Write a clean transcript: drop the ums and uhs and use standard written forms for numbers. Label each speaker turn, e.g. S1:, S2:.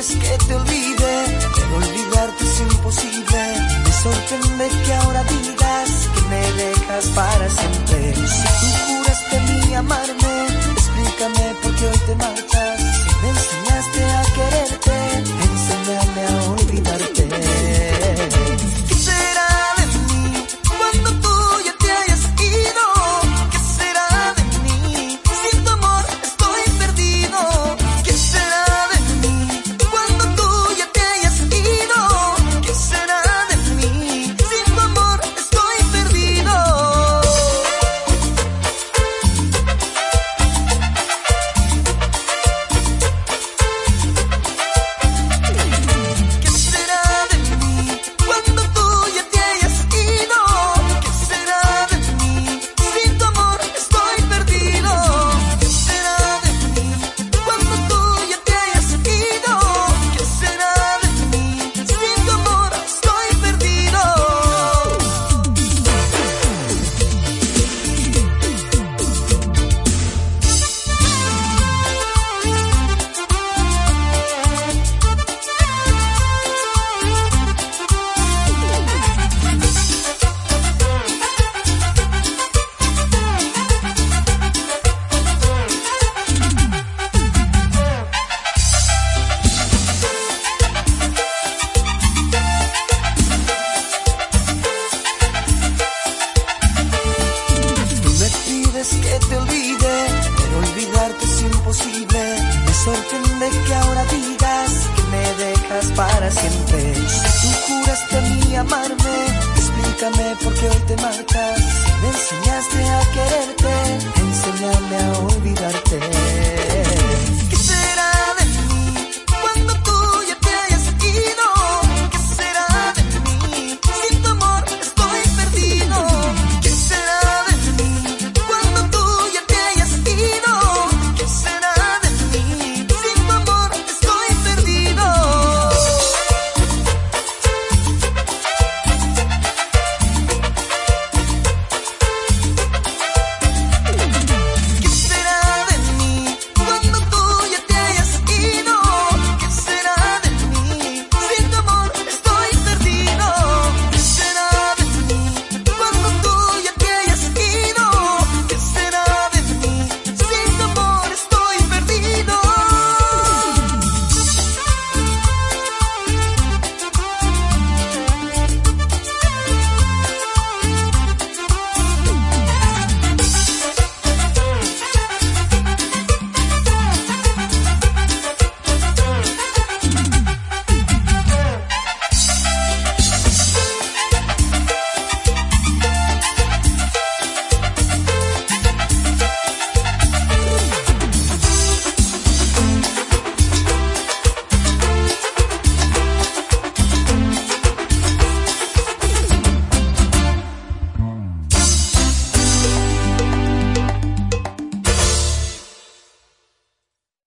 S1: pides que te olvide, pero olvidarte es imposible. Me sorprende que ahora digas que me dejas para siempre. Si tú juraste mí amarme, explícame por qué hoy te marchas. Si me enseñaste a quererte, enséñame a olvidarte. ¿Qué será de mí cuando tú ya te hayas ido? ¿Qué será de mí? Sin tu amor estoy perdido. ¿Qué será de mí cuando tú ya te hayas ido? ¿Qué será de mí? Sin tu amor estoy perdido. ¿Qué será de mí cuando tú ya te hayas ido? ¿Qué será de mí? Sin tu amor estoy perdido. ¿Qué será de mí cuando tú ya te hayas ido? ¿Qué será de mí? Sin tu amor estoy perdido. Tú me pides que te olvide, pero olvidarte es imposible. Me sorprende que ahora digas que me dejas para siempre. Si tú juraste a mí amarme, explícame por qué hoy te marchas. Si me enseñaste a quererte, enséñame a olvidarte.